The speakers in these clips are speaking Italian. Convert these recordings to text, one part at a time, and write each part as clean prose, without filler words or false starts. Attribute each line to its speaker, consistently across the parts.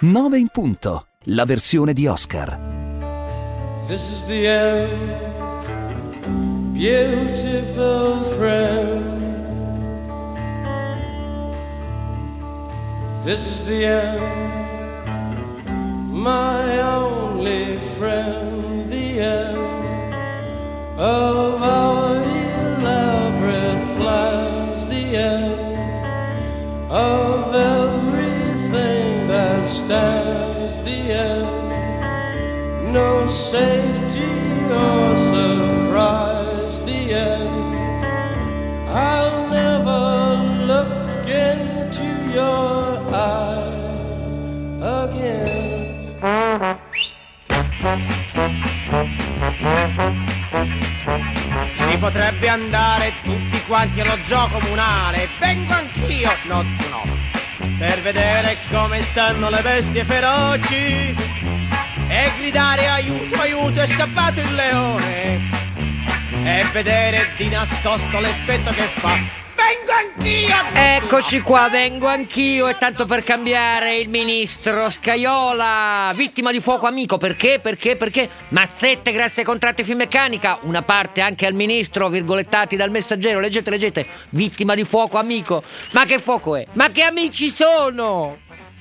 Speaker 1: 9 in punto, la versione di Oscar.
Speaker 2: This is the end, beautiful friend. This is the end, my only friend. The end of our elaborate plans. The end of everything that stands. The end. No safety or surprise, the end. I'll never look into your eyes again.
Speaker 3: Si potrebbe andare tutti quanti allo zoo comunale. Vengo anch'io, no tu no, per vedere come stanno le bestie feroci e gridare aiuto, aiuto, è scappato il leone, e vedere di nascosto l'effetto che fa. Vengo anch'io!
Speaker 4: Eccoci qua, vengo anch'io, e tanto per cambiare il ministro Scajola, vittima di fuoco amico. Perché? Mazzette grazie ai contratti Finmeccanica, una parte anche al ministro, virgolettati dal Messaggero, leggete, vittima di fuoco amico. Ma che fuoco è? Ma che amici sono?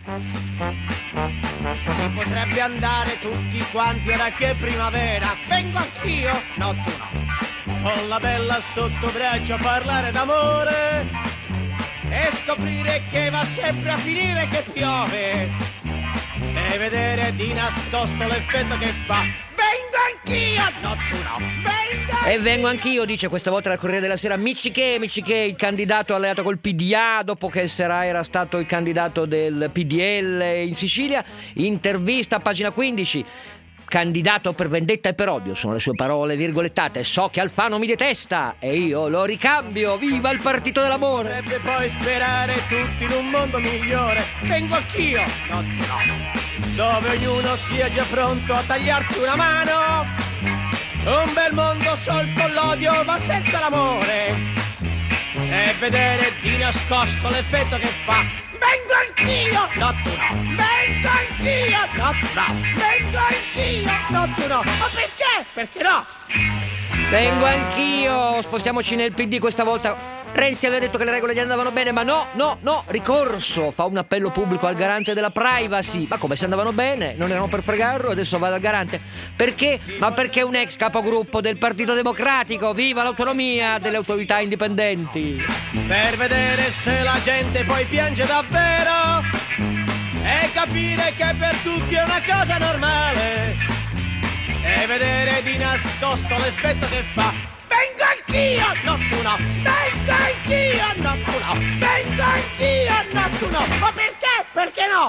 Speaker 3: Si potrebbe andare tutti quanti ora che è primavera. Vengo anch'io, no tu no, con la bella sotto braccio a parlare d'amore e scoprire che va sempre a finire che piove e vedere di nascosto l'effetto che fa. Vengo anch'io, no tu no, vengo anch'io.
Speaker 4: E vengo anch'io, dice questa volta la Corriere della Sera. Miccichè, il candidato alleato col PDA, dopo che era stato il candidato del PDL in Sicilia. Intervista a pagina 15. Candidato per vendetta e per odio, sono le sue parole virgolettate. So che Alfano mi detesta e io lo ricambio. Viva il partito dell'amore.
Speaker 3: Potrebbe poi sperare tutti in un mondo migliore. Vengo anch'io, no tu no, dove ognuno sia già pronto a tagliarti una mano. Un bel mondo sol con l'odio ma senza l'amore e vedere di nascosto l'effetto che fa. Vengo anch'io, no tu no, vengo anch'io, no tu no, vengo anch'io, no tu no. Ma perché? Perché no?
Speaker 4: Vengo anch'io. Spostiamoci nel PD questa volta. Renzi aveva detto che le regole gli andavano bene, ma no, ricorso, fa un appello pubblico al garante della privacy. Ma come se andavano bene? Non erano per fregarlo, adesso va dal garante. Perché? Ma perché un ex capogruppo del Partito Democratico. Viva l'autonomia delle autorità indipendenti.
Speaker 3: Per vedere se la gente poi piange davvero e capire che per tutti è una cosa normale e vedere di nascosto l'effetto che fa. Vengo anch'io, no tu no, vengo anch'io, no tu no, vengo anch'io, no tu no. Ma perché? Perché no?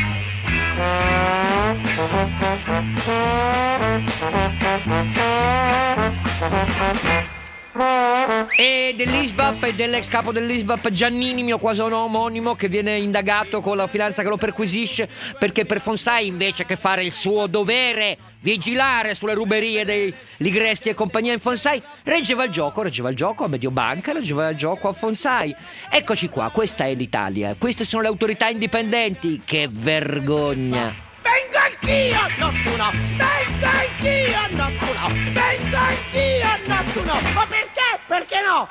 Speaker 4: E dell'ISVAP e dell'ex capo dell'ISVAP Giannini, mio quasi omonimo, che viene indagato con la finanza che lo perquisisce perché per Fonsai, invece che fare il suo dovere, vigilare sulle ruberie dei Ligresti e compagnia in Fonsai, reggeva il gioco a Mediobanca, reggeva il gioco a Fonsai. Eccoci qua, questa è l'Italia, queste sono le autorità indipendenti. Che vergogna.
Speaker 3: Vengo anch'io, no tu no, vengo anch'io, no tu no, vengo anch'io, no tu no. Ma perché? Perché no?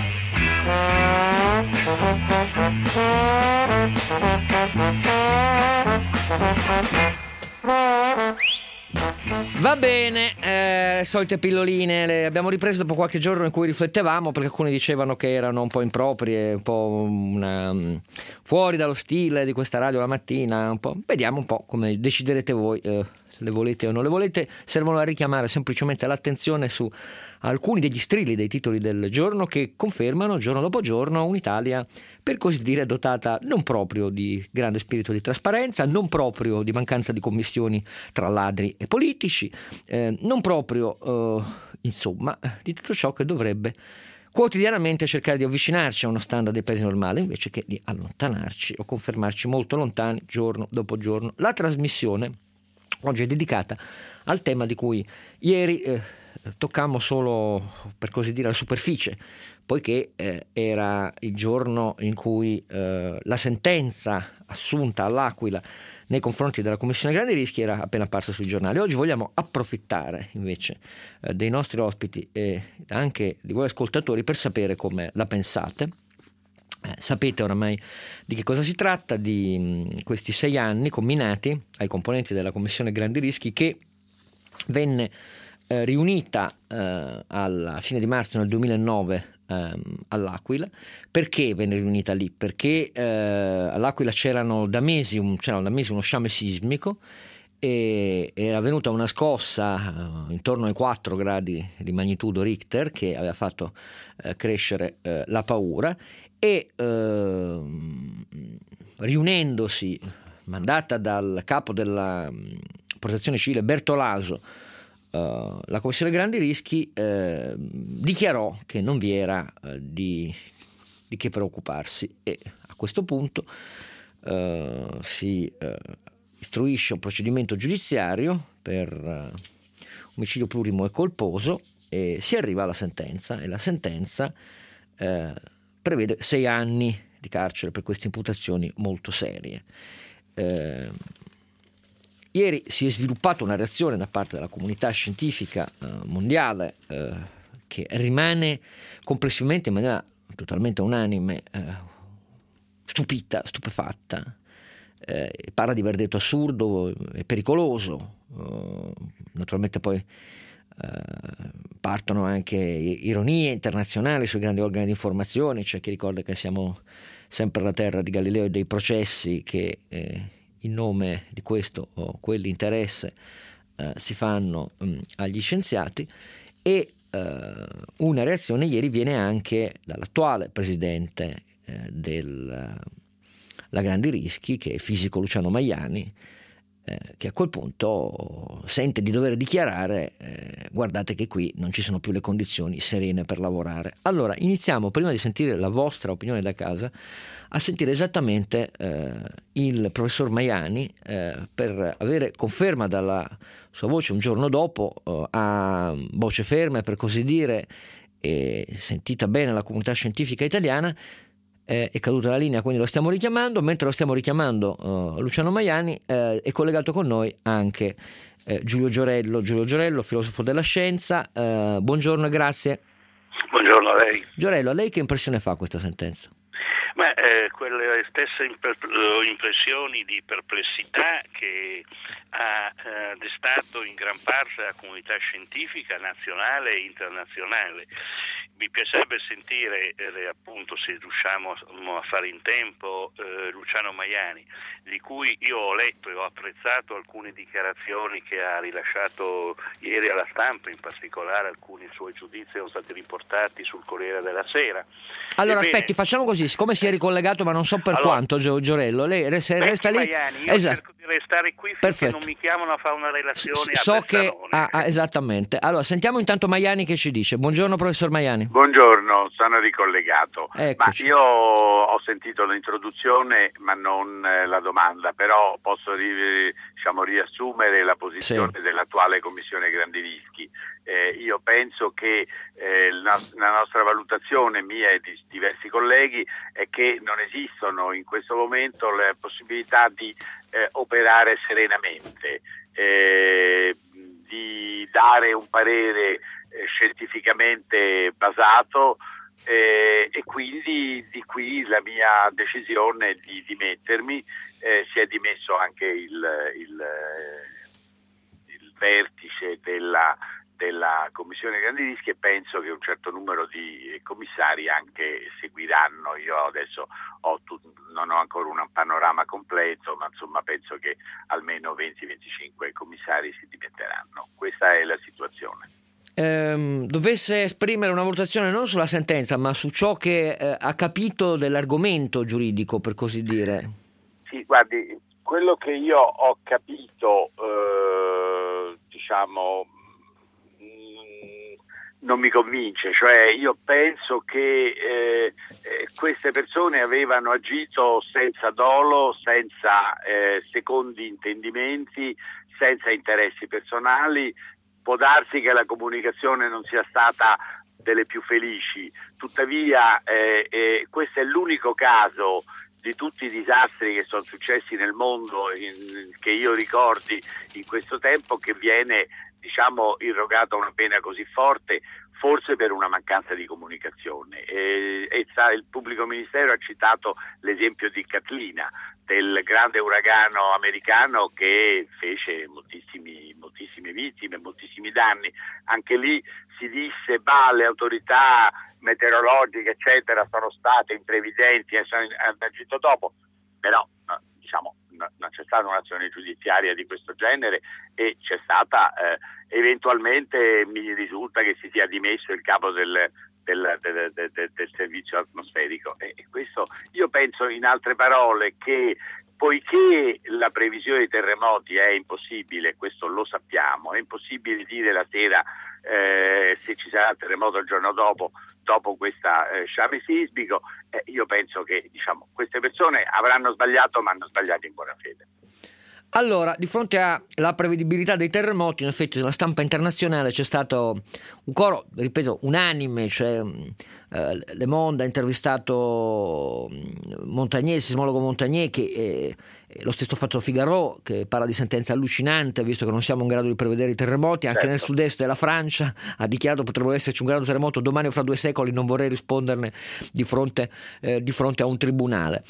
Speaker 4: Va bene, solite pilloline le abbiamo riprese dopo qualche giorno in cui riflettevamo, perché alcuni dicevano che erano un po' improprie, un po' fuori dallo stile di questa radio la mattina, un po'. Vediamo un po' come deciderete voi, se le volete o non le volete. Servono a richiamare semplicemente l'attenzione su alcuni degli strilli dei titoli del giorno che confermano giorno dopo giorno un'Italia, per così dire, dotata non proprio di grande spirito di trasparenza, non proprio di mancanza di commissioni tra ladri e politici, non proprio, insomma, di tutto ciò che dovrebbe quotidianamente cercare di avvicinarci a uno standard dei paesi normali, invece che di allontanarci o confermarci molto lontani giorno dopo giorno. La trasmissione oggi è dedicata al tema di cui ieri toccammo solo, per così dire, la superficie, poiché era il giorno in cui la sentenza assunta all'Aquila nei confronti della Commissione Grandi Rischi era appena apparsa sui giornali. Oggi vogliamo approfittare invece dei nostri ospiti e anche di voi ascoltatori per sapere come la pensate. Sapete oramai di che cosa si tratta, di questi 6 anni comminati ai componenti della Commissione Grandi Rischi, che venne riunita alla fine di marzo del 2009 all'Aquila. Perché venne riunita lì? Perché all'Aquila c'era da mesi uno sciame sismico e era venuta una scossa intorno ai 4 gradi di magnitudo Richter che aveva fatto crescere la paura, e riunendosi, mandata dal capo della Protezione Civile Bertolaso, la Commissione Grandi Rischi dichiarò che non vi era di che preoccuparsi, e a questo punto si istruisce un procedimento giudiziario per omicidio plurimo e colposo e si arriva alla sentenza, e la sentenza prevede 6 anni di carcere per queste imputazioni molto serie. Ieri si è sviluppata una reazione da parte della comunità scientifica mondiale che rimane complessivamente in maniera totalmente unanime stupita, stupefatta, parla di aver detto assurdo e pericoloso. Naturalmente poi partono anche ironie internazionali sui grandi organi di informazione. C'è chi ricorda che siamo sempre la terra di Galileo e dei processi che in nome di questo o quell'interesse si fanno agli scienziati, e una reazione ieri viene anche dall'attuale presidente della Grandi Rischi, che è il fisico Luciano Maiani, che a quel punto sente di dover dichiarare guardate che qui non ci sono più le condizioni serene per lavorare. Allora iniziamo, prima di sentire la vostra opinione da casa, a sentire esattamente il professor Maiani per avere conferma dalla sua voce un giorno dopo, a voce ferma per così dire, e sentita bene la comunità scientifica italiana. È caduta la linea, quindi lo stiamo richiamando. Mentre lo stiamo richiamando, Luciano Maiani, è collegato con noi anche Giulio Giorello, filosofo della scienza. Buongiorno e grazie.
Speaker 5: Buongiorno a lei.
Speaker 4: Giorello, a lei che impressione fa questa sentenza?
Speaker 5: Quelle stesse impressioni di perplessità che ha destato in gran parte la comunità scientifica nazionale e internazionale. Mi piacerebbe sentire, appunto, se riusciamo a fare in tempo, Luciano Maiani, di cui io ho letto e ho apprezzato alcune dichiarazioni che ha rilasciato ieri alla stampa, in particolare alcuni suoi giudizi sono stati riportati sul Corriere della Sera.
Speaker 4: Allora aspetti, facciamo così, siccome si è ricollegato ma non so per quanto, Giorello, lei resta lì.
Speaker 5: Maiani, io cerco di restare qui finché
Speaker 4: perfetto.
Speaker 5: Non mi chiamano a fare una relazione
Speaker 4: so che esattamente. Allora sentiamo intanto Maiani che ci dice. Buongiorno professor Maiani.
Speaker 6: Buongiorno, sono ricollegato.
Speaker 4: Eccoci.
Speaker 6: Ma io ho sentito l'introduzione ma non la domanda, però posso riassumere la posizione dell'attuale Commissione Grandi Rischi. Io penso che la nostra valutazione, mia e di diversi colleghi, è che non esistono in questo momento le possibilità di operare serenamente, di dare un parere scientificamente basato, e quindi di qui la mia decisione di dimettermi. Si è dimesso anche il vertice della Commissione Grandi Rischi, e penso che un certo numero di commissari anche seguiranno. Io adesso non ho ancora un panorama completo, ma insomma penso che almeno 20-25 commissari si dimetteranno. Questa è la situazione.
Speaker 4: Dovesse esprimere una valutazione non sulla sentenza ma su ciò che ha capito dell'argomento giuridico, per così dire.
Speaker 6: Sì, guardi, quello che io ho capito non mi convince, cioè io penso che queste persone avevano agito senza dolo, senza secondi intendimenti, senza interessi personali. Può darsi che la comunicazione non sia stata delle più felici. Tuttavia questo è l'unico caso di tutti i disastri che sono successi nel mondo che io ricordi in questo tempo che viene, diciamo, irrogata una pena così forte, forse per una mancanza di comunicazione. Il pubblico ministero ha citato l'esempio di Katrina, del grande uragano americano che fece moltissime vittime, moltissimi danni. Anche lì si disse le autorità meteorologiche eccetera sono state imprevidenti e hanno agito dopo, però non c'è stata un'azione giudiziaria di questo genere e c'è stata eventualmente, mi risulta che si sia dimesso il capo del servizio atmosferico, e questo, io penso, in altre parole, che poiché la previsione dei terremoti è impossibile, questo lo sappiamo, è impossibile dire la sera se ci sarà il terremoto il giorno dopo questo sciame sismico, io penso che queste persone avranno sbagliato, ma hanno sbagliato in buona fede.
Speaker 4: Allora, di fronte alla prevedibilità dei terremoti, in effetti nella stampa internazionale c'è stato un coro, ripeto, unanime, cioè Le Monde ha intervistato Montagnier, il sismologo Montagnier, che lo stesso fatto Figaro, che parla di sentenza allucinante, visto che non siamo in grado di prevedere i terremoti. Anche nel sud-est della Francia ha dichiarato potrebbe esserci un grado terremoto domani o fra 2 secoli, non vorrei risponderne di fronte a un tribunale.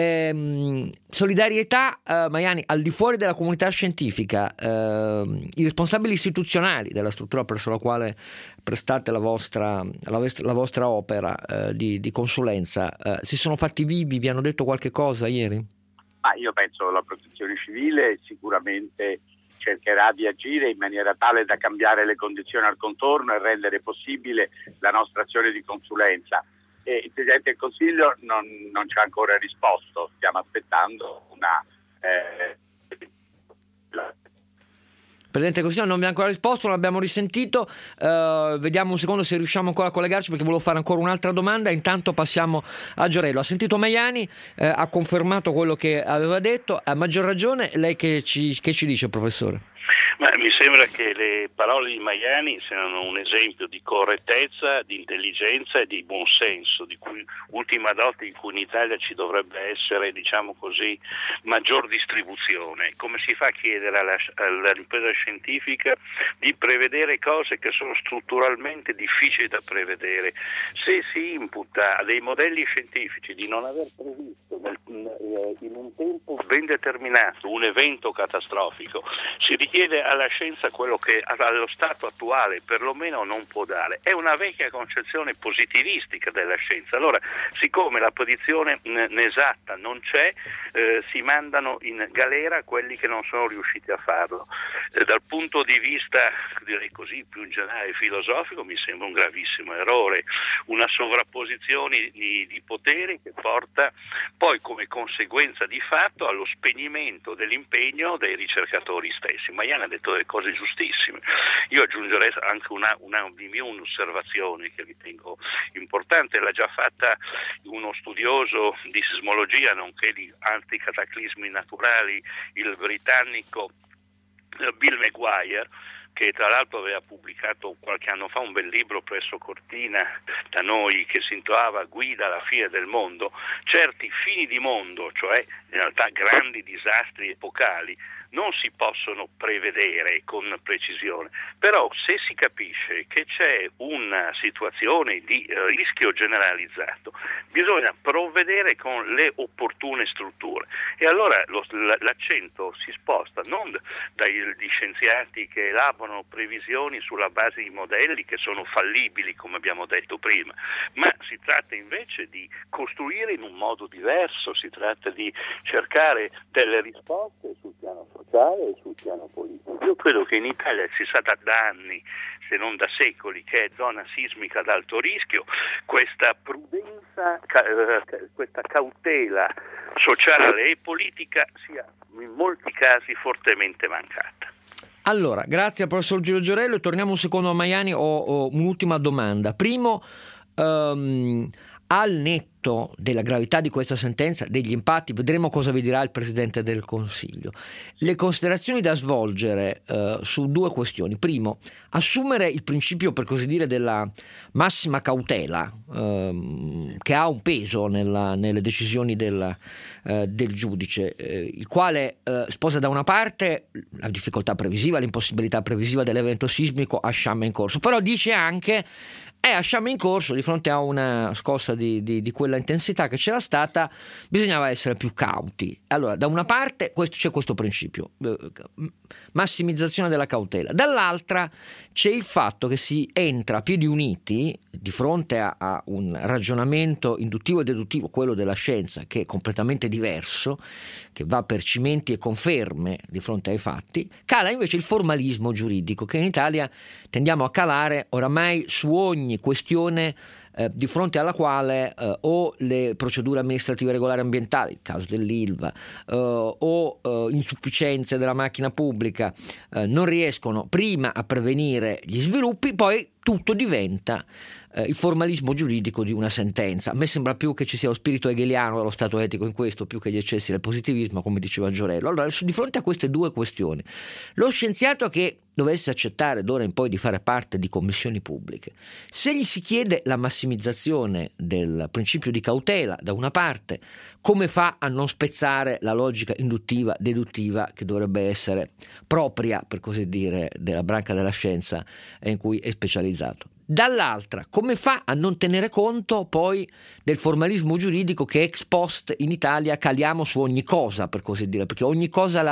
Speaker 4: Solidarietà, Maiani, al di fuori della comunità scientifica, i responsabili istituzionali della struttura presso la quale prestate la vostra opera di consulenza, si sono fatti vivi, vi hanno detto qualche cosa ieri?
Speaker 6: Io penso che la protezione civile sicuramente cercherà di agire in maniera tale da cambiare le condizioni al contorno e rendere possibile la nostra azione di consulenza. Il Presidente del Consiglio non ci ha ancora risposto, stiamo aspettando
Speaker 4: Presidente del Consiglio non mi ha ancora risposto, non abbiamo risentito, vediamo un secondo se riusciamo ancora a collegarci, perché volevo fare ancora un'altra domanda. Intanto passiamo a Giorello. Ha sentito Maiani, ha confermato quello che aveva detto, a maggior ragione lei che ci dice, professore?
Speaker 5: Ma mi sembra che le parole di Maiani siano un esempio di correttezza, di intelligenza e di buonsenso, di cui ultima dote in cui in Italia ci dovrebbe essere, diciamo così, maggior distribuzione. Come si fa a chiedere all'impresa scientifica di prevedere cose che sono strutturalmente difficili da prevedere? Se si imputa a dei modelli scientifici di non aver previsto in un tempo ben determinato un evento catastrofico, si richiede alla scienza quello che allo stato attuale perlomeno non può dare. È una vecchia concezione positivistica della scienza. Allora, siccome la predizione esatta non c'è, si mandano in galera quelli che non sono riusciti a farlo. Dal punto di vista, direi così, più in generale filosofico, mi sembra un gravissimo errore, una sovrapposizione di poteri che porta poi come conseguenza di fatto allo spegnimento dell'impegno dei ricercatori stessi. Maiani ha detto delle cose giustissime. Io aggiungerei anche un'osservazione che ritengo importante, l'ha già fatta uno studioso di sismologia nonché di altri cataclismi naturali, il britannico Bill Maguire, che tra l'altro aveva pubblicato qualche anno fa un bel libro presso Cortina da noi che si intitolava Guida alla fine del mondo. Certi fini di mondo, cioè in realtà grandi disastri epocali, non si possono prevedere con precisione, però se si capisce che c'è una situazione di rischio generalizzato, bisogna provvedere con le opportune strutture, e allora l'accento si sposta non dagli scienziati che elaborano previsioni sulla base di modelli che sono fallibili, come abbiamo detto prima, ma si tratta invece di costruire in un modo diverso, si tratta di cercare delle risposte sul piano sociale e sul piano politico. Io credo che in Italia ci sia da anni, se non da secoli, che è zona sismica ad alto rischio, questa prudenza, questa cautela sociale e politica sia in molti casi fortemente mancata.
Speaker 4: Allora, grazie al professor Giulio Giorello, e torniamo un secondo a Maiani. Ho un'ultima domanda. Primo, al netto della gravità di questa sentenza, degli impatti, vedremo cosa vi dirà il Presidente del Consiglio. Le considerazioni da svolgere su due questioni. Primo, assumere il principio, per così dire, della massima cautela, che ha un peso nelle decisioni del giudice, il quale sposa da una parte la difficoltà previsiva, l'impossibilità previsiva dell'evento sismico a sciame in corso, però dice anche a sciame in corso, di fronte a una scossa di quella intensità che c'era stata, bisognava essere più cauti. Allora, da una parte c'è questo principio, massimizzazione della cautela, dall'altra c'è il fatto che si entra a piedi uniti di fronte a un ragionamento induttivo e deduttivo, quello della scienza, che è completamente diverso, che va per cimenti e conferme di fronte ai fatti. Cala invece il formalismo giuridico, che in Italia tendiamo a calare oramai su ogni questione di fronte alla quale o le procedure amministrative regolari ambientali, il caso dell'Ilva, o insufficienze della macchina pubblica non riescono prima a prevenire gli sviluppi, poi tutto diventa il formalismo giuridico di una sentenza. A me sembra più che ci sia lo spirito hegeliano dello stato etico in questo, più che gli eccessi del positivismo, come diceva Giorello. Allora, di fronte a queste due questioni, lo scienziato che dovesse accettare d'ora in poi di fare parte di commissioni pubbliche, se gli si chiede la massimizzazione del principio di cautela da una parte, come fa a non spezzare la logica induttiva, deduttiva, che dovrebbe essere propria, per così dire, della branca della scienza in cui è specializzato? Dall'altra, come fa a non tenere conto poi del formalismo giuridico che ex post in Italia caliamo su ogni cosa, per così dire, perché ogni cosa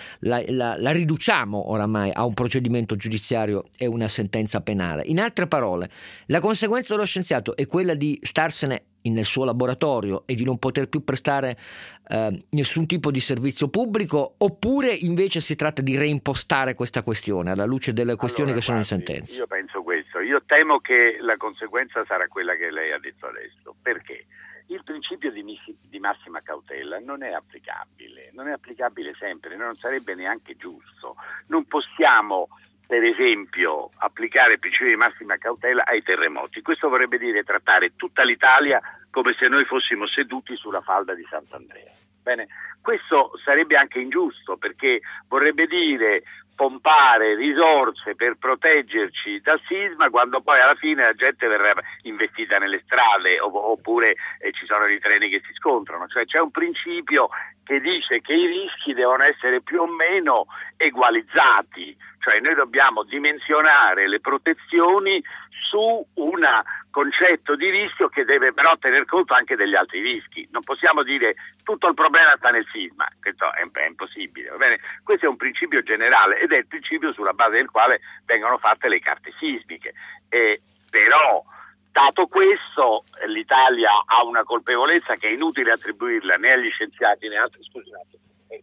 Speaker 4: la riduciamo oramai a un procedimento giudiziario e una sentenza penale. In altre parole, la conseguenza dello scienziato è quella di starsene nel suo laboratorio e di non poter più prestare nessun tipo di servizio pubblico, oppure invece si tratta di reimpostare questa questione alla luce delle questioni che sono in sentenza?
Speaker 6: Io penso questo, io temo che la conseguenza sarà quella che lei ha detto adesso. Perché? Il principio di massima cautela non è applicabile sempre, non sarebbe neanche giusto. Non possiamo, per esempio, applicare il principio di massima cautela ai terremoti. Questo vorrebbe dire trattare tutta l'Italia come se noi fossimo seduti sulla falda di Sant'Andrea. Bene, questo sarebbe anche ingiusto, perché vorrebbe dire pompare risorse per proteggerci dal sisma quando poi alla fine la gente verrà investita nelle strade oppure ci sono i treni che si scontrano. Cioè c'è un principio che dice che i rischi devono essere più o meno egualizzati, cioè noi dobbiamo dimensionare le protezioni su un concetto di rischio che deve però tener conto anche degli altri rischi. Non possiamo dire tutto il problema sta nel sisma, questo è impossibile, va bene? Questo è un principio generale ed è il principio sulla base del quale vengono fatte le carte sismiche. Però, dato questo, l'Italia ha una colpevolezza che è inutile attribuirla né agli scienziati né altri. Scusate,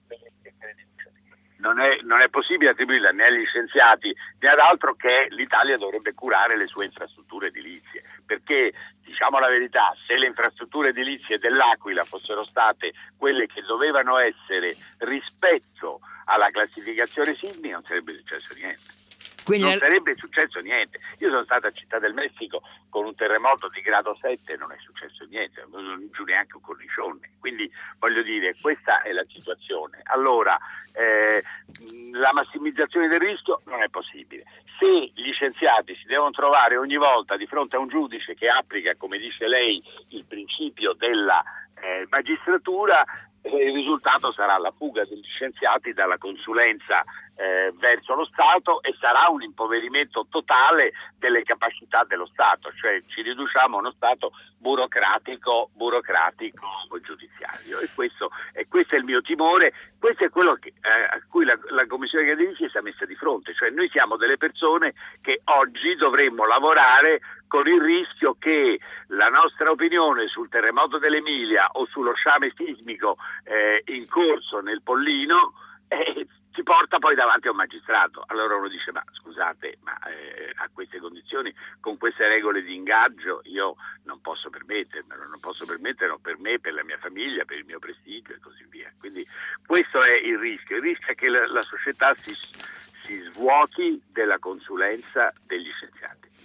Speaker 6: non è possibile attribuirla né agli scienziati né ad altro, che l'Italia dovrebbe curare le sue infrastrutture edilizie, perché diciamo la verità, se le infrastrutture edilizie dell'Aquila fossero state quelle che dovevano essere rispetto alla classificazione sismica, non sarebbe successo niente. Sarebbe successo niente. Io sono stato a Città del Messico con un terremoto di grado 7 e non è successo niente, non giù neanche un cornicione. Quindi voglio dire, questa è la situazione. Allora, la massimizzazione del rischio non è possibile. Se gli scienziati si devono trovare ogni volta di fronte a un giudice che applica, come dice lei, il principio della magistratura, il risultato sarà la fuga degli scienziati dalla consulenza verso lo Stato e sarà un impoverimento totale delle capacità dello Stato, cioè ci riduciamo a uno Stato burocratico giudiziario, e questo è il mio timore. Questo è quello a cui la Commissione Gradinici si è messa di fronte, cioè noi siamo delle persone che oggi dovremmo lavorare con il rischio che la nostra opinione sul terremoto dell'Emilia o sullo sciame sismico in corso nel Pollino ci porta poi davanti a un magistrato. Allora uno dice, ma scusate, a queste condizioni, con queste regole di ingaggio, io non posso permetterlo per me, per la mia famiglia, per il mio prestigio e così via. Quindi questo è il rischio è che la società si svuoti della consulenza degli scienziati.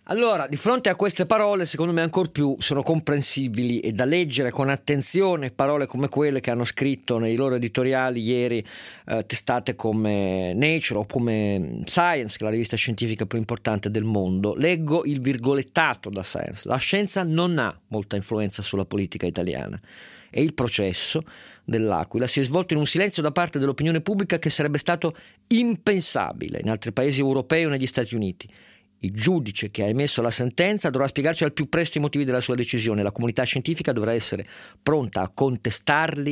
Speaker 4: Allora, di fronte a queste parole, secondo me ancor più sono comprensibili e da leggere con attenzione parole come quelle che hanno scritto nei loro editoriali ieri testate come Nature o come Science, che è la rivista scientifica più importante del mondo. Leggo il virgolettato da Science: la scienza non ha molta influenza sulla politica italiana e il processo dell'Aquila si è svolto in un silenzio da parte dell'opinione pubblica che sarebbe stato impensabile in altri paesi europei o negli Stati Uniti. Il giudice che ha emesso la sentenza dovrà spiegarci al più presto i motivi della sua decisione. La comunità scientifica dovrà essere pronta a contestarli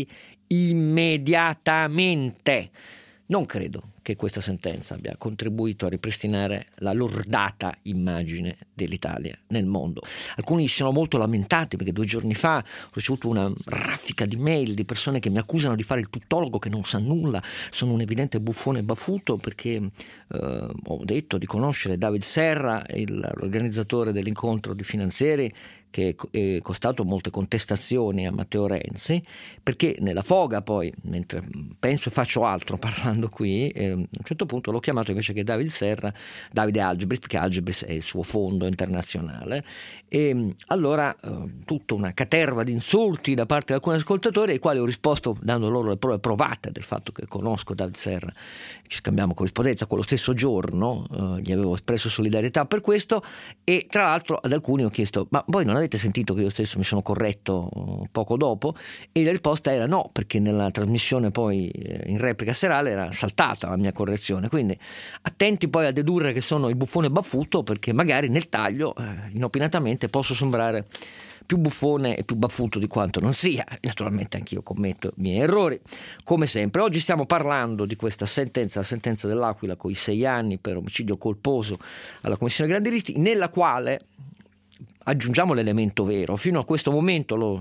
Speaker 4: immediatamente. Non credo che questa sentenza abbia contribuito a ripristinare la lordata immagine dell'Italia nel mondo. Alcuni si sono molto lamentati perché 2 giorni fa ho ricevuto una raffica di mail di persone che mi accusano di fare il tuttologo, che non sa nulla, sono un evidente buffone baffuto perché ho detto di conoscere David Serra, l'organizzatore dell'incontro di finanzieri, che è costato molte contestazioni a Matteo Renzi, perché nella foga poi, mentre penso e faccio altro parlando qui, a un certo punto l'ho chiamato invece che David Serra, Davide Algebris, perché Algebris è il suo fondo internazionale, e allora tutta una caterva di insulti da parte di alcuni ascoltatori, ai quali ho risposto dando loro le prove provate del fatto che conosco David Serra, ci scambiamo corrispondenza. Quello stesso giorno gli avevo espresso solidarietà per questo, e tra l'altro ad alcuni ho chiesto: ma voi non avete sentito che io stesso mi sono corretto poco dopo? E la risposta era no, perché nella trasmissione poi in replica serale era saltata la mia correzione. Quindi attenti poi a dedurre che sono il buffone baffuto, perché magari nel taglio inopinatamente posso sembrare più buffone e più baffuto di quanto non sia. Naturalmente anch'io commetto i miei errori, come sempre. Oggi stiamo parlando di questa sentenza, la sentenza dell'Aquila con i 6 anni per omicidio colposo alla Commissione Grandi Rischi, nella quale aggiungiamo l'elemento vero. Fino a questo momento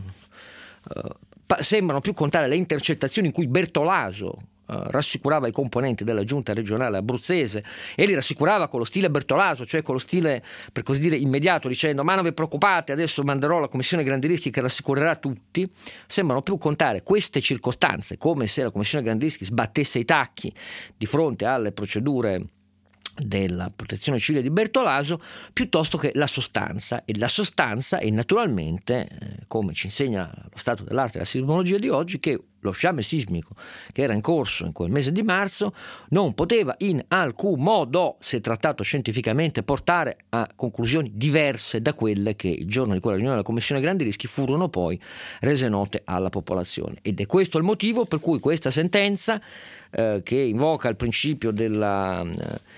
Speaker 4: sembrano più contare le intercettazioni in cui Bertolaso rassicurava i componenti della giunta regionale abruzzese, e li rassicurava con lo stile Bertolaso, cioè con lo stile per così dire immediato, dicendo: ma non vi preoccupate, adesso manderò la Commissione Grandi Rischi che rassicurerà tutti. Sembrano più contare queste circostanze, come se la Commissione Grandi Rischi sbattesse i tacchi di fronte alle procedure della protezione civile di Bertolaso, piuttosto che la sostanza. E la sostanza è naturalmente, come ci insegna lo stato dell'arte della sismologia di oggi, che lo sciame sismico che era in corso in quel mese di marzo non poteva in alcun modo, se trattato scientificamente, portare a conclusioni diverse da quelle che il giorno di quella riunione della Commissione Grandi Rischi furono poi rese note alla popolazione. Ed è questo il motivo per cui questa sentenza, che invoca il principio della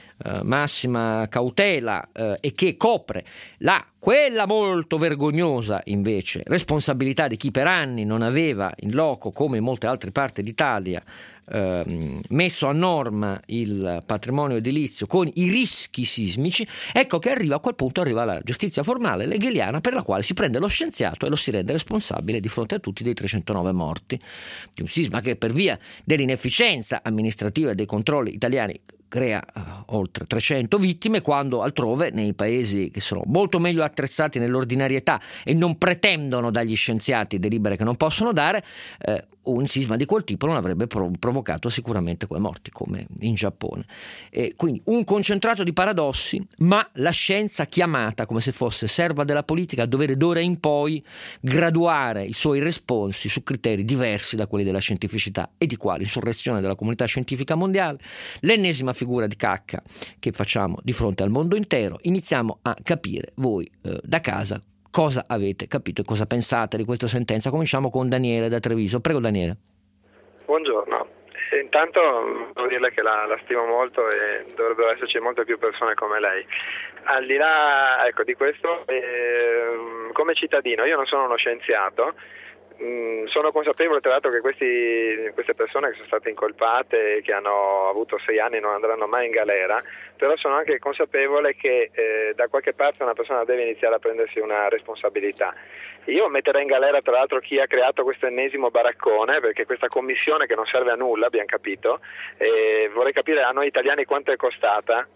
Speaker 4: massima cautela e che copre quella molto vergognosa invece responsabilità di chi per anni non aveva in loco, come in molte altre parti d'Italia, messo a norma il patrimonio edilizio con i rischi sismici. Ecco che a quel punto arriva la giustizia formale hegeliana, per la quale si prende lo scienziato e lo si rende responsabile di fronte a tutti dei 309 morti di un sisma che, per via dell'inefficienza amministrativa e dei controlli italiani, crea oltre 300 vittime, quando altrove, nei paesi che sono molto meglio attrezzati nell'ordinarietà e non pretendono dagli scienziati delibere che non possono dare, un sisma di quel tipo non avrebbe provocato sicuramente quei morti, come in Giappone. Quindi un concentrato di paradossi, ma la scienza chiamata, come se fosse serva della politica, a dovere d'ora in poi graduare i suoi responsi su criteri diversi da quelli della scientificità, e di qua l'insurrezione della comunità scientifica mondiale, l'ennesima figura di cacca che facciamo di fronte al mondo intero. Iniziamo a capire voi da casa cosa avete capito e cosa pensate di questa sentenza. Cominciamo con Daniele da Treviso. Prego, Daniele.
Speaker 7: Buongiorno. Intanto devo dirle che la stimo molto e dovrebbero esserci molte più persone come lei. Al di là di questo, come cittadino, io non sono uno scienziato. Sono consapevole tra l'altro che queste persone che sono state incolpate e che hanno avuto 6 anni non andranno mai in galera, però sono anche consapevole che da qualche parte una persona deve iniziare a prendersi una responsabilità. Io metterei in galera tra l'altro chi ha creato questo ennesimo baraccone, perché questa commissione che non serve a nulla, abbiamo capito, vorrei capire a noi italiani quanto è costata,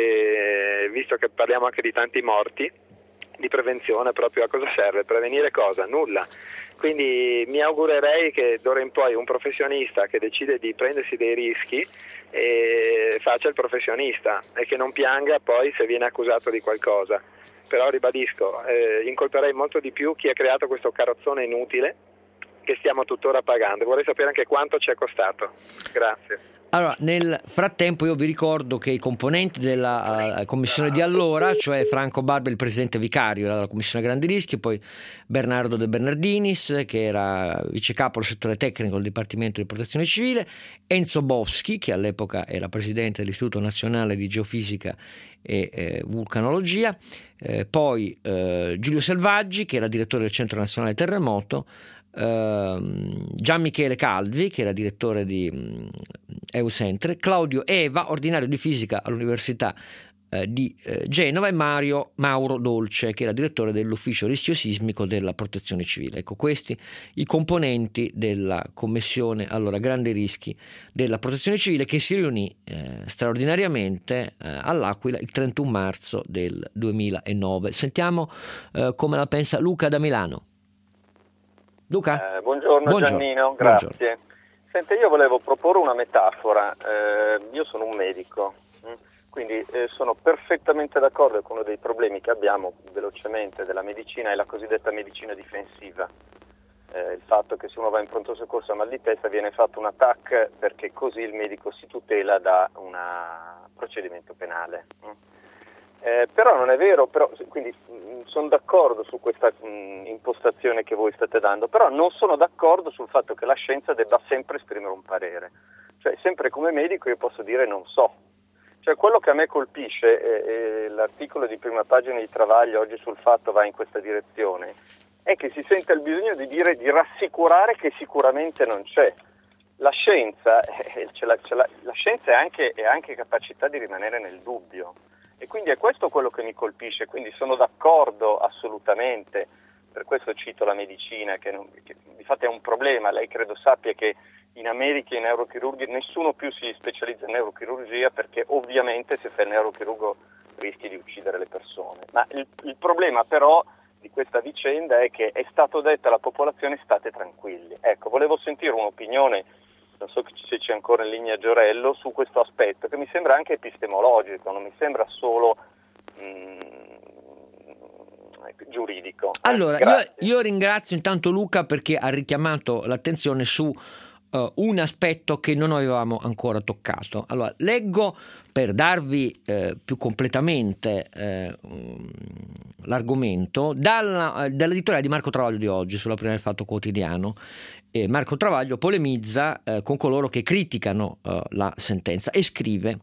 Speaker 7: visto che parliamo anche di tanti morti, di prevenzione. Proprio a cosa serve? Prevenire cosa? Nulla. Quindi mi augurerei che d'ora in poi un professionista che decide di prendersi dei rischi faccia il professionista e che non pianga poi se viene accusato di qualcosa. però ribadisco, incolperei molto di più chi ha creato questo carrozzone inutile che stiamo tuttora pagando. Vorrei sapere anche quanto ci è costato. Grazie.
Speaker 4: Allora, nel frattempo io vi ricordo che i componenti della commissione di allora, cioè Franco Barberi, il presidente vicario della commissione grandi rischi, poi Bernardo De Bernardinis, che era vice capo del settore tecnico del Dipartimento di Protezione Civile, Enzo Boschi, che all'epoca era presidente dell'Istituto Nazionale di Geofisica e Vulcanologia, poi Giulio Selvaggi, che era direttore del Centro Nazionale Terremoto, Gian Michele Calvi, che era direttore di Eucentre, Claudio Eva, ordinario di fisica all'Università di Genova, e Mauro Dolce, che era direttore dell'ufficio rischio sismico della Protezione Civile. Ecco, questi i componenti della commissione allora grandi rischi della Protezione Civile, che si riunì straordinariamente all'Aquila il 31 marzo del 2009. Sentiamo come la pensa Luca da Milano. Luca?
Speaker 8: Buongiorno Giannino, grazie. Buongiorno. Senta, io volevo proporre una metafora. Io sono un medico, quindi sono perfettamente d'accordo con uno dei problemi che abbiamo velocemente della medicina, è la cosiddetta medicina difensiva. Il fatto che se uno va in pronto soccorso a mal di testa viene fatto un TAC perché così il medico si tutela da un procedimento penale. Però non è vero, quindi sono d'accordo su questa impostazione che voi state dando, però non sono d'accordo sul fatto che la scienza debba sempre esprimere un parere. Cioè, sempre come medico io posso dire non so. Cioè, quello che a me colpisce, l'articolo di prima pagina di Travaglio oggi sul Fatto va in questa direzione, è che si sente il bisogno di rassicurare che sicuramente non c'è. La scienza, la scienza è anche capacità di rimanere nel dubbio. E quindi è questo quello che mi colpisce, quindi sono d'accordo assolutamente, per questo cito la medicina, che di fatto è un problema. Lei credo sappia che in America i neurochirurghi, nessuno più si specializza in neurochirurgia perché ovviamente se fai il neurochirurgo rischi di uccidere le persone. Ma il problema però di questa vicenda è che è stato detto alla popolazione state tranquilli. Ecco, volevo sentire un'opinione, non so se c'è ancora in linea Giorello, su questo aspetto che mi sembra anche epistemologico, non mi sembra solo giuridico.
Speaker 4: Allora, io ringrazio intanto Luca perché ha richiamato l'attenzione su un aspetto che non avevamo ancora toccato. Allora, leggo per darvi più completamente l'argomento dall'editoriale di Marco Travaglio di oggi sulla Prima del Fatto Quotidiano. Marco Travaglio polemizza con coloro che criticano la sentenza e scrive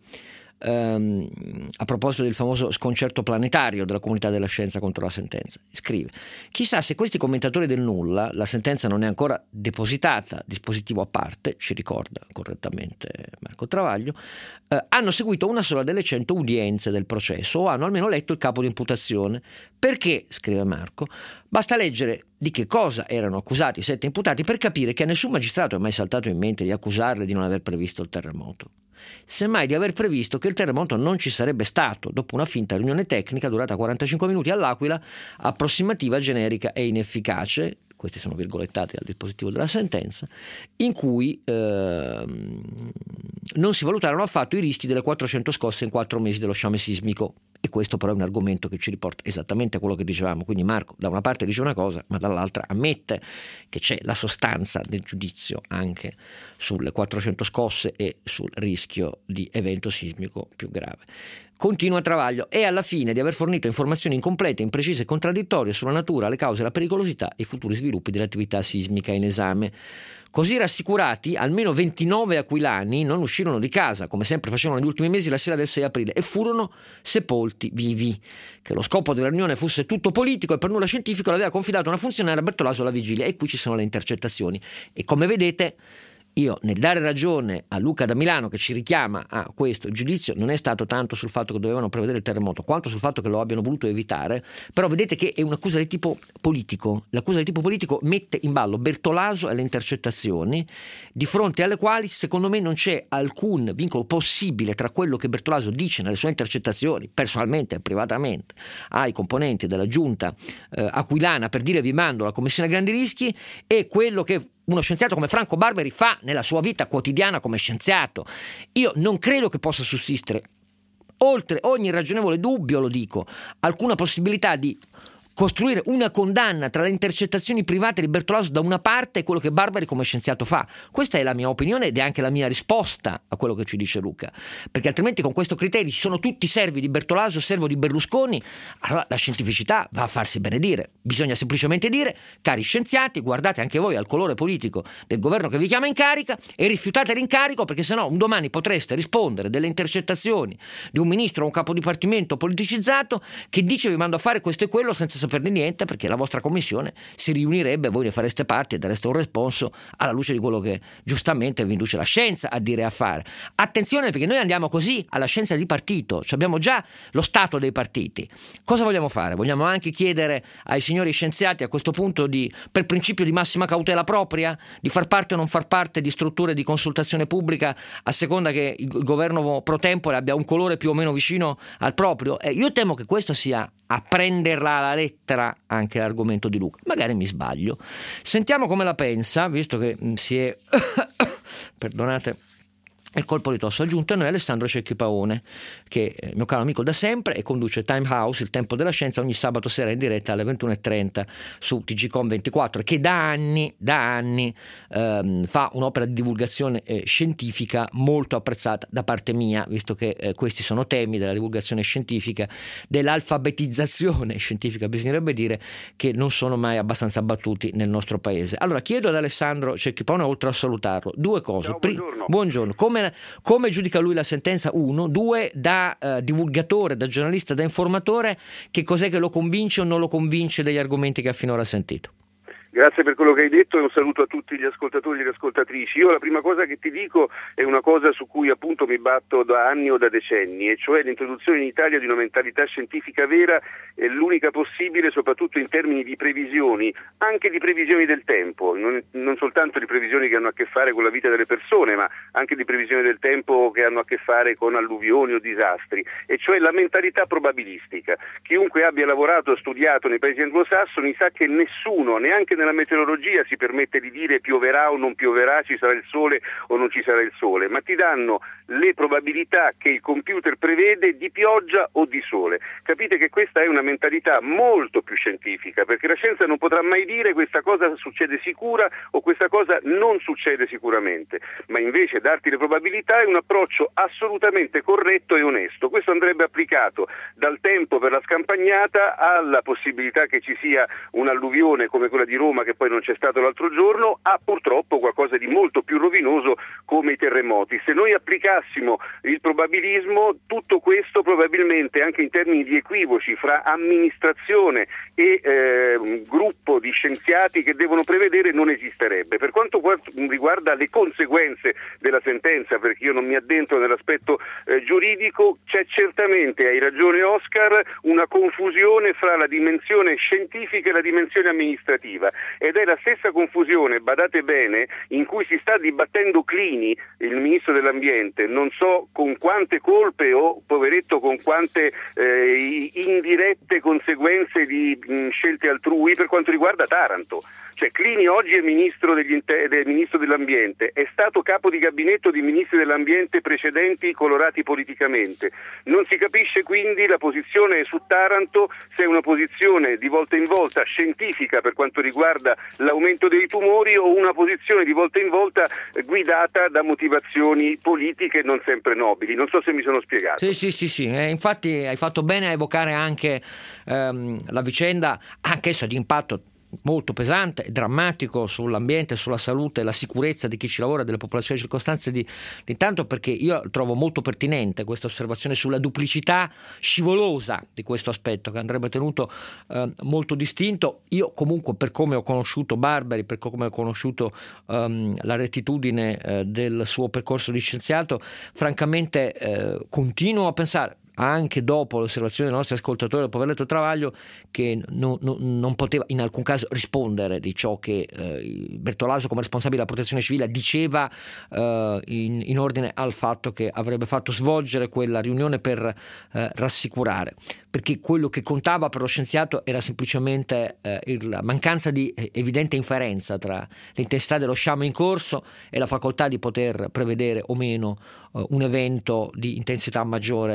Speaker 4: a proposito del famoso sconcerto planetario della comunità della scienza contro la sentenza, scrive: chissà se questi commentatori del nulla, la sentenza non è ancora depositata, dispositivo a parte, ci ricorda correttamente Marco Travaglio, hanno seguito una sola delle 100 udienze del processo o hanno almeno letto il capo di imputazione, perché, scrive Marco, basta leggere di che cosa erano accusati i 7 imputati per capire che a nessun magistrato è mai saltato in mente di accusarli di non aver previsto il terremoto. Semmai di aver previsto che il terremoto non ci sarebbe stato, dopo una finta riunione tecnica durata 45 minuti all'Aquila, approssimativa, generica e inefficace, questi sono virgolettati dal dispositivo della sentenza, in cui non si valutarono affatto i rischi delle 400 scosse in 4 mesi dello sciame sismico. E questo però è un argomento che ci riporta esattamente a quello che dicevamo. Quindi Marco da una parte dice una cosa, ma dall'altra ammette che c'è la sostanza del giudizio anche sulle 400 scosse e sul rischio di evento sismico più grave. Continua Travaglio: e alla fine di aver fornito informazioni incomplete, imprecise e contraddittorie sulla natura, le cause, la pericolosità e i futuri sviluppi dell'attività sismica in esame. Così rassicurati, almeno 29 aquilani non uscirono di casa, come sempre facevano negli ultimi mesi, la sera del 6 aprile e furono sepolti vivi. Che lo scopo della riunione fosse tutto politico e per nulla scientifico l'aveva confidato una funzionaria a Bertolaso alla vigilia, e qui ci sono le intercettazioni. E come vedete, io nel dare ragione a Luca da Milano, che ci richiama a questo giudizio, non è stato tanto sul fatto che dovevano prevedere il terremoto quanto sul fatto che lo abbiano voluto evitare, però vedete che è un'accusa di tipo politico. L'accusa di tipo politico mette in ballo Bertolaso e le intercettazioni, di fronte alle quali secondo me non c'è alcun vincolo possibile tra quello che Bertolaso dice nelle sue intercettazioni personalmente e privatamente ai componenti della giunta aquilana per dire vi mando la commissione grandi rischi, e quello che uno scienziato come Franco Barberi fa nella sua vita quotidiana come scienziato. Io non credo che possa sussistere oltre ogni ragionevole dubbio, lo dico, alcuna possibilità di costruire una condanna tra le intercettazioni private di Bertolaso da una parte e quello che Barbari come scienziato fa. Questa è la mia opinione ed è anche la mia risposta a quello che ci dice Luca, perché altrimenti con questo criterio ci sono tutti servi di Bertolaso, servo di Berlusconi, allora la scientificità va a farsi benedire. Bisogna semplicemente dire: cari scienziati, guardate anche voi al colore politico del governo che vi chiama in carica e rifiutate l'incarico, perché sennò un domani potreste rispondere delle intercettazioni di un ministro o un capo dipartimento politicizzato che dice vi mando a fare questo e quello senza saperne niente, perché la vostra commissione si riunirebbe, voi ne fareste parte e dareste un responso alla luce di quello che giustamente vi induce la scienza a dire e a fare. Attenzione, perché noi andiamo così alla scienza di partito, cioè abbiamo già lo stato dei partiti. Cosa vogliamo fare? Vogliamo anche chiedere ai signori scienziati a questo punto per principio di massima cautela propria, di far parte o non far parte di strutture di consultazione pubblica a seconda che il governo pro tempore abbia un colore più o meno vicino al proprio? Io temo che questo sia a prenderla alla lettera anche l'argomento di Luca. Magari mi sbaglio. Sentiamo come la pensa, visto che si è perdonate il colpo di tosse aggiunto a noi, Alessandro Cecchi Paone, che è mio caro amico da sempre e conduce Time House, il tempo della scienza, ogni sabato sera in diretta alle 21:30 su TGcom 24, che da anni fa un'opera di divulgazione scientifica molto apprezzata da parte mia, visto che questi sono temi della divulgazione scientifica, dell'alfabetizzazione scientifica, bisognerebbe dire, che non sono mai abbastanza battuti nel nostro paese. Allora chiedo ad Alessandro Cecchi Paone, oltre a salutarlo, due cose.
Speaker 6: Ciao, buongiorno.
Speaker 4: Buongiorno. Come giudica lui la sentenza? 1, 2, da divulgatore, da giornalista, da informatore, che cos'è che lo convince o non lo convince degli argomenti che ha finora sentito?
Speaker 9: Grazie per quello che hai detto e un saluto a tutti gli ascoltatori e le ascoltatrici. Io la prima cosa che ti dico è una cosa su cui appunto mi batto da anni o da decenni, e cioè l'introduzione in Italia di una mentalità scientifica vera è l'unica possibile, soprattutto in termini di previsioni, anche di previsioni del tempo, non soltanto di previsioni che hanno a che fare con la vita delle persone, ma anche di previsioni del tempo che hanno a che fare con alluvioni o disastri, e cioè la mentalità probabilistica. Chiunque abbia lavorato o studiato nei paesi anglosassoni sa che nessuno, neanche nella meteorologia, si permette di dire pioverà o non pioverà, ci sarà il sole o non ci sarà il sole, ma ti danno le probabilità che il computer prevede di pioggia o di sole. Capite che questa è una mentalità molto più scientifica, perché la scienza non potrà mai dire questa cosa succede sicura o questa cosa non succede sicuramente, ma invece darti le probabilità è un approccio assolutamente corretto e onesto. Questo andrebbe applicato dal tempo per la scampagnata alla possibilità che ci sia un'alluvione come quella di Roma, che poi non c'è stato l'altro giorno, a purtroppo qualcosa di molto più rovinoso come i terremoti. Se noi applicassimo il probabilismo, tutto questo probabilmente, anche in termini di equivoci fra amministrazione e gruppo di scienziati che devono prevedere, non esisterebbe. Per quanto riguarda le conseguenze della sentenza, perché io non mi addentro nell'aspetto giuridico, c'è certamente, hai ragione Oscar, una confusione fra la dimensione scientifica e la dimensione amministrativa. Ed è la stessa confusione, badate bene, in cui si sta dibattendo Clini, il ministro dell'ambiente, non so con quante colpe o poveretto con quante indirette conseguenze di scelte altrui per quanto riguarda Taranto. Cioè Clini oggi è ministro dell'ambiente, è stato capo di gabinetto di ministri dell'ambiente precedenti colorati politicamente. Non si capisce quindi la posizione su Taranto, se è una posizione di volta in volta scientifica per quanto riguarda l'aumento dei tumori o una posizione di volta in volta guidata da motivazioni politiche non sempre nobili. Non so se mi sono spiegato.
Speaker 4: Sì. Infatti hai fatto bene a evocare anche la vicenda, anch'essa di impatto molto pesante e drammatico sull'ambiente, sulla salute e la sicurezza di chi ci lavora, delle popolazioni circostanze di tanto, perché io trovo molto pertinente questa osservazione sulla duplicità scivolosa di questo aspetto, che andrebbe tenuto molto distinto. Io comunque, per come ho conosciuto Barbari, per come ho conosciuto la rettitudine del suo percorso di scienziato, francamente continuo a pensare, anche dopo l'osservazione dei nostri ascoltatori, dopo aver letto Travaglio, che non poteva in alcun caso rispondere di ciò che Bertolaso, come responsabile della protezione civile, diceva in ordine al fatto che avrebbe fatto svolgere quella riunione per rassicurare, perché quello che contava per lo scienziato era semplicemente la mancanza di evidente inferenza tra l'intensità dello sciame in corso e la facoltà di poter prevedere o meno un evento di intensità maggiore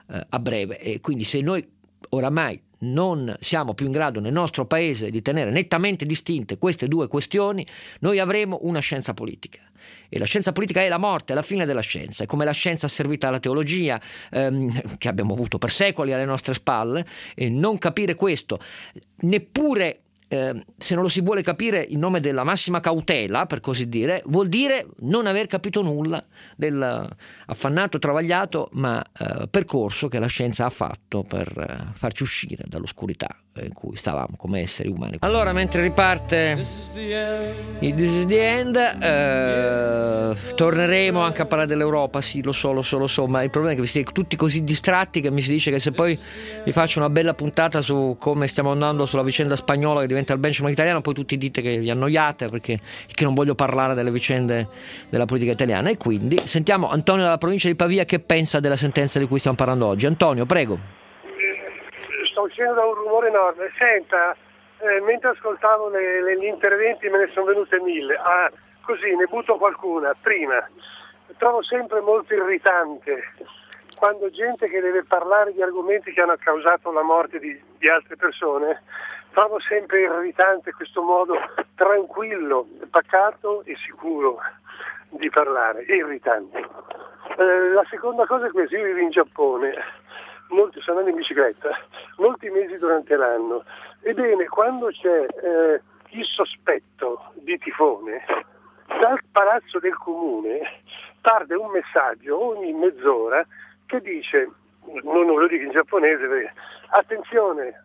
Speaker 4: a breve, e quindi se noi oramai non siamo più in grado nel nostro paese di tenere nettamente distinte queste due questioni, noi avremo una scienza politica, e la scienza politica è la morte, è la fine della scienza. È come la scienza servita alla teologia, che abbiamo avuto per secoli alle nostre spalle, e non capire questo, neppure se non lo si vuole capire in nome della massima cautela, per così dire, vuol dire non aver capito nulla del affannato, travagliato, ma percorso che la scienza ha fatto per farci uscire dall'oscurità in cui stavamo come esseri umani. Allora, mentre riparte This is the End, torneremo anche a parlare dell'Europa. Sì, lo so, ma il problema è che vi siete tutti così distratti che mi si dice che se poi vi faccio una bella puntata su come stiamo andando sulla vicenda spagnola che diventa il benchmark italiano, poi tutti dite che vi annoiate perché che non voglio parlare delle vicende della politica italiana. E quindi sentiamo Antonio dalla provincia di Pavia che pensa della sentenza di cui stiamo parlando oggi. Antonio, prego.
Speaker 10: Sto uscendo da un rumore enorme. Senta, mentre ascoltavo gli interventi me ne sono venute 1000. Così ne butto qualcuna. Prima, trovo sempre molto irritante quando gente che deve parlare di argomenti che hanno causato la morte di altre persone, trovo sempre irritante questo modo tranquillo, pacato e sicuro di parlare. Irritante. La seconda cosa è questa: io vivo in Giappone. Sono andato in bicicletta molti mesi durante l'anno. Ebbene, quando c'è il sospetto di tifone, dal palazzo del comune parte un messaggio ogni mezz'ora che dice, non lo dico in giapponese perché, attenzione,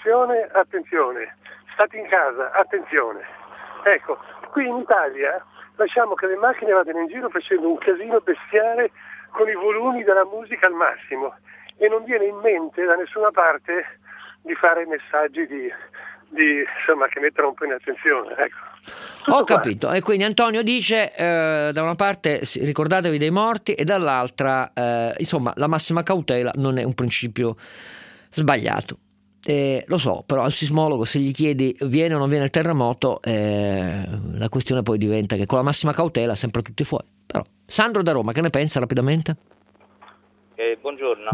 Speaker 10: state in casa, attenzione. Ecco, qui in Italia lasciamo che le macchine vadano in giro facendo un casino bestiale con i volumi della musica al massimo, e non viene in mente da nessuna parte di fare messaggi di insomma, che mettono un po' in attenzione. Ecco.
Speaker 4: Ho capito. E quindi Antonio dice da una parte ricordatevi dei morti e dall'altra insomma la massima cautela non è un principio sbagliato. Lo so, però al sismologo se gli chiedi viene o non viene il terremoto, la questione poi diventa che con la massima cautela sempre tutti fuori. Però Sandro da Roma, che ne pensa rapidamente?
Speaker 11: Buongiorno.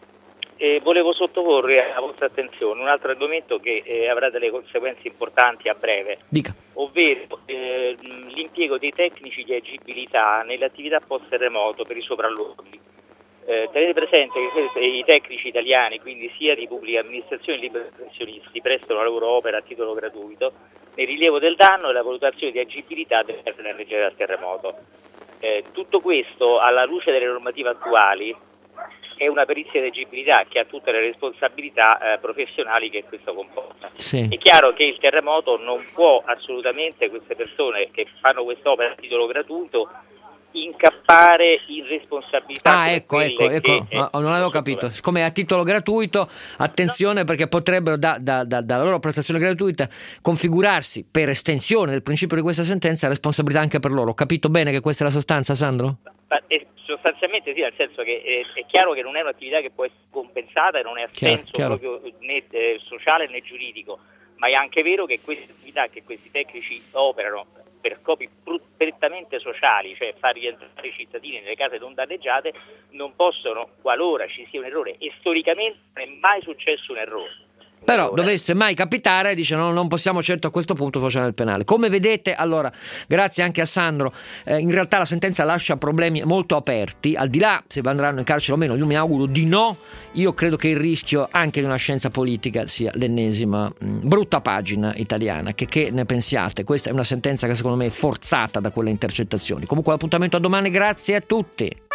Speaker 12: Volevo sottoporre alla vostra attenzione un altro argomento che avrà delle conseguenze importanti a breve.
Speaker 4: Dica.
Speaker 12: Ovvero l'impiego dei tecnici di agibilità nelle attività post-terremoto per i sopralluoghi. Tenete presente che i tecnici italiani, quindi sia di pubblica amministrazione che liberi professionisti, prestano la loro opera a titolo gratuito nel rilievo del danno e la valutazione di agibilità dell'energia del terremoto. Tutto questo, alla luce delle normative attuali, è una perizia di agibilità che ha tutte le responsabilità professionali che questo comporta.
Speaker 4: Sì.
Speaker 12: È chiaro che il terremoto non può assolutamente, queste persone che fanno quest'opera a titolo gratuito, incappare in responsabilità.
Speaker 4: Ecco, non avevo capito. Siccome è a titolo gratuito, attenzione, perché potrebbero dalla loro prestazione gratuita configurarsi, per estensione del principio di questa sentenza, responsabilità anche per loro. Ho capito bene che questa è la sostanza, Sandro?
Speaker 12: Sostanzialmente sì, nel senso che è chiaro che non è un'attività che può essere compensata e non è a senso proprio né sociale né giuridico, ma è anche vero che queste attività che questi tecnici operano per scopi prettamente sociali, cioè far rientrare i cittadini nelle case non danneggiate, non possono, qualora ci sia un errore, e storicamente non è mai successo un errore.
Speaker 4: Però dovesse mai capitare, dice non possiamo certo a questo punto procedere il penale. Come vedete, allora, grazie anche a Sandro, in realtà la sentenza lascia problemi molto aperti, al di là se andranno in carcere o meno, io mi auguro di no. Io credo che il rischio anche di una scienza politica sia l'ennesima brutta pagina italiana. Che ne pensiate? Questa è una sentenza che secondo me è forzata da quelle intercettazioni. Comunque l'appuntamento a domani, grazie a tutti.